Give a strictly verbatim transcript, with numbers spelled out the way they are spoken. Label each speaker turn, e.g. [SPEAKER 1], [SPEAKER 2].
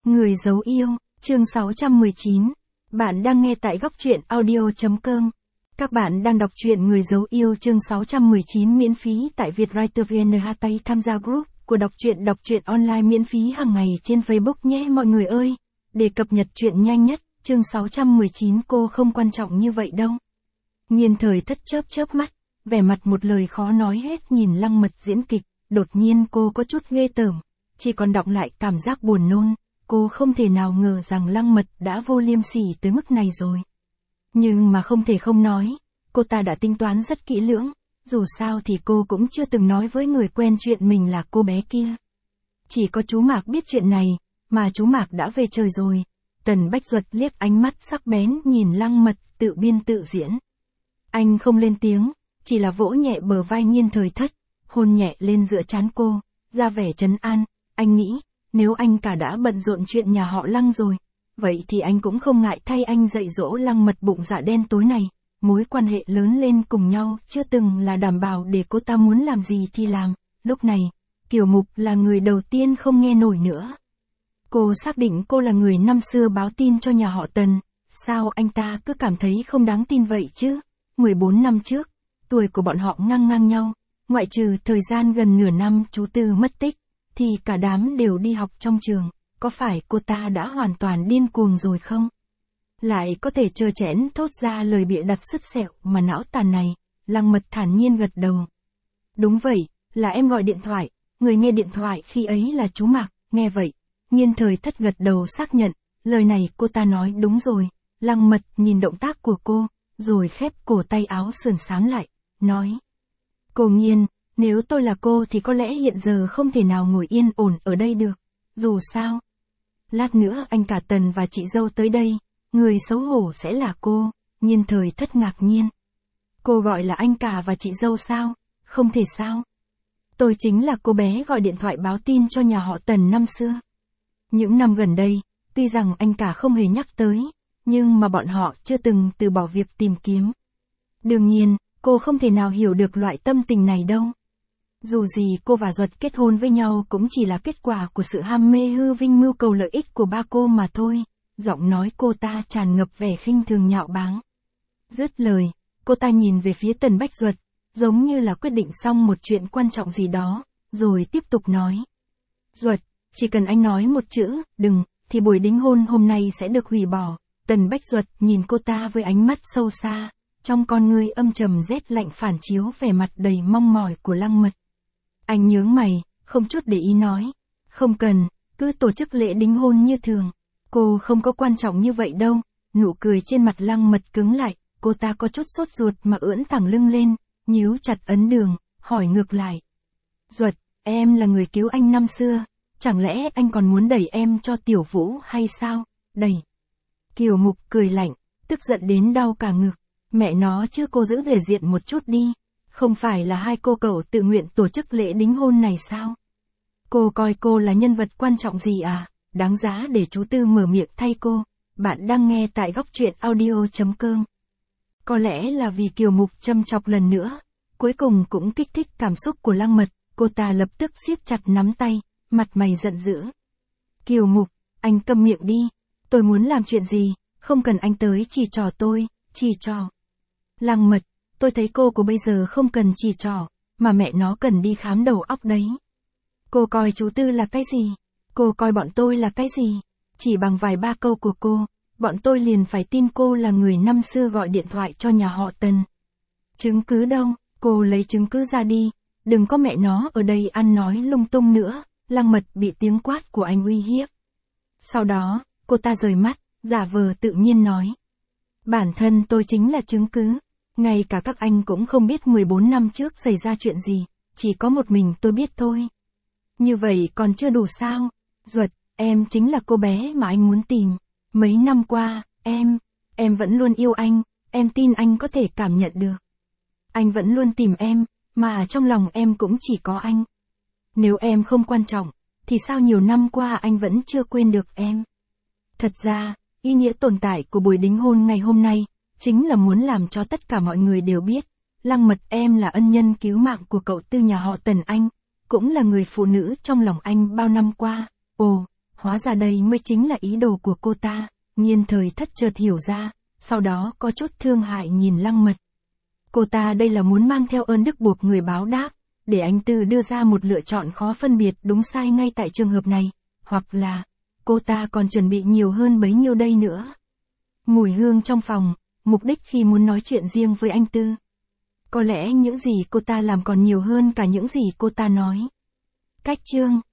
[SPEAKER 1] Người giấu yêu, chương sáu trăm mười chín. Bạn đang nghe tại góc truyện audio chấm com. Các bạn đang đọc truyện Người giấu yêu chương sáu trăm mười chín miễn phí tại Vietwriter vê en. Tay tham gia group của đọc truyện đọc truyện online miễn phí hàng ngày trên Facebook nhé mọi người ơi. Để cập nhật truyện nhanh nhất, chương sáu trăm mười chín cô không quan trọng như vậy đâu. Nhiên Thời Thất chớp chớp mắt, vẻ mặt một lời khó nói hết nhìn Lăng Mật diễn kịch, đột nhiên cô có chút ghê tởm, chỉ còn đọng lại cảm giác buồn nôn. Cô không thể nào ngờ rằng Lăng Mật đã vô liêm sỉ tới mức này rồi. Nhưng mà không thể không nói, cô ta đã tính toán rất kỹ lưỡng, dù sao thì cô cũng chưa từng nói với người quen chuyện mình là cô bé kia. Chỉ có chú Mạc biết chuyện này, mà chú Mạc đã về trời rồi. Tần Bách Duật liếc ánh mắt sắc bén nhìn Lăng Mật tự biên tự diễn. Anh không lên tiếng, chỉ là vỗ nhẹ bờ vai Nhiên Thời Thất, hôn nhẹ lên giữa trán cô, ra vẻ trấn an. Anh nghĩ, nếu anh cả đã bận rộn chuyện nhà họ Lăng rồi, vậy thì anh cũng không ngại thay anh dạy dỗ Lăng Mật bụng dạ đen tối này. Mối quan hệ lớn lên cùng nhau chưa từng là đảm bảo để cô ta muốn làm gì thì làm. Lúc này, Kiều Mục là người đầu tiên không nghe nổi nữa. Cô xác định cô là người năm xưa báo tin cho nhà họ Tần. Sao anh ta cứ cảm thấy không đáng tin vậy chứ? mười bốn năm trước, tuổi của bọn họ ngang ngang nhau, ngoại trừ thời gian gần nửa năm chú Tư mất tích, thì cả đám đều đi học trong trường. Có phải cô ta đã hoàn toàn điên cuồng rồi không? Lại có thể trơ trẽn thốt ra lời bịa đặt sứt sẹo mà não tàn này. Lăng Mật thản nhiên gật đầu. Đúng vậy, là em gọi điện thoại, người nghe điện thoại khi ấy là chú Mạc. Nghe vậy, Nhiên Thời Thất gật đầu xác nhận, lời này cô ta nói đúng rồi. Lăng Mật nhìn động tác của cô, rồi khép cổ tay áo sườn xám lại, nói. Cô Nhiên, nếu tôi là cô thì có lẽ hiện giờ không thể nào ngồi yên ổn ở đây được. Dù sao, lát nữa anh cả Tần và chị dâu tới đây, người xấu hổ sẽ là cô. Nhiên Thời Thất ngạc nhiên. Cô gọi là anh cả và chị dâu sao? Không thể sao? Tôi chính là cô bé gọi điện thoại báo tin cho nhà họ Tần năm xưa. Những năm gần đây, tuy rằng anh cả không hề nhắc tới, nhưng mà bọn họ chưa từng từ bỏ việc tìm kiếm. Đương nhiên, cô không thể nào hiểu được loại tâm tình này đâu. Dù gì cô và Duật kết hôn với nhau cũng chỉ là kết quả của sự ham mê hư vinh mưu cầu lợi ích của ba cô mà thôi. Giọng nói cô ta tràn ngập vẻ khinh thường nhạo báng. Dứt lời, cô ta nhìn về phía Tần Bách Duật, giống như là quyết định xong một chuyện quan trọng gì đó, rồi tiếp tục nói. Duật, chỉ cần anh nói một chữ, đừng, thì buổi đính hôn hôm nay sẽ được hủy bỏ. Tần Bách Duật nhìn cô ta với ánh mắt sâu xa, trong con ngươi âm trầm rét lạnh phản chiếu vẻ mặt đầy mong mỏi của Lăng Mật. Anh nhướng mày, không chút để ý nói. Không cần, cứ tổ chức lễ đính hôn như thường. Cô không có quan trọng như vậy đâu. Nụ cười trên mặt Lăng Mật cứng lại, cô ta có chút sốt ruột mà ưỡn thẳng lưng lên, nhíu chặt ấn đường, hỏi ngược lại. Duật, em là người cứu anh năm xưa, chẳng lẽ anh còn muốn đẩy em cho Tiểu Vũ hay sao? Đẩy. Kiều Mục cười lạnh, tức giận đến đau cả ngực. Mẹ nó chứ, cô giữ thể diện một chút đi. Không phải là hai cô cậu tự nguyện tổ chức lễ đính hôn này sao? Cô coi cô là nhân vật quan trọng gì à? Đáng giá để chú Tư mở miệng thay cô. Bạn đang nghe tại góc truyện audio chấm com. Có lẽ là vì Kiều Mục châm chọc lần nữa, cuối cùng cũng kích thích cảm xúc của Lăng Mật, cô ta lập tức siết chặt nắm tay, mặt mày giận dữ. Kiều Mục, anh câm miệng đi, tôi muốn làm chuyện gì, không cần anh tới chỉ trò tôi, chỉ trò. Lăng Mật, tôi thấy cô của bây giờ không cần chỉ trò, mà mẹ nó cần đi khám đầu óc đấy. Cô coi chú Tư là cái gì? Cô coi bọn tôi là cái gì? Chỉ bằng vài ba câu của cô, bọn tôi liền phải tin cô là người năm xưa gọi điện thoại cho nhà họ Tần. Chứng cứ đâu? Cô lấy chứng cứ ra đi, đừng có mẹ nó ở đây ăn nói lung tung nữa. Lăng Mật bị tiếng quát của anh uy hiếp. Sau đó, cô ta rời mắt, giả vờ tự nhiên nói. Bản thân tôi chính là chứng cứ. Ngay cả các anh cũng không biết mười bốn năm trước xảy ra chuyện gì, chỉ có một mình tôi biết thôi. Như vậy còn chưa đủ sao? Duật, em chính là cô bé mà anh muốn tìm. Mấy năm qua, em, em vẫn luôn yêu anh, em tin anh có thể cảm nhận được. Anh vẫn luôn tìm em, mà trong lòng em cũng chỉ có anh. Nếu em không quan trọng, thì sao nhiều năm qua anh vẫn chưa quên được em? Thật ra, ý nghĩa tồn tại của buổi đính hôn ngày hôm nay, chính là muốn làm cho tất cả mọi người đều biết, Lăng Mật em là ân nhân cứu mạng của cậu Tư nhà họ Tần anh, cũng là người phụ nữ trong lòng anh bao năm qua. Ồ, Hóa ra đây mới chính là ý đồ của cô ta, Nhiên thời thất chợt hiểu ra, sau đó có chút thương hại nhìn Lăng Mật. Cô ta đây là muốn mang theo ơn đức buộc người báo đáp, để anh Tư đưa ra một lựa chọn khó phân biệt đúng sai ngay tại trường hợp này, hoặc là, cô ta còn chuẩn bị nhiều hơn bấy nhiêu đây nữa. Mùi hương trong phòng, mục đích khi muốn nói chuyện riêng với anh Tư. Có lẽ những gì cô ta làm còn nhiều hơn cả những gì cô ta nói. Cách chương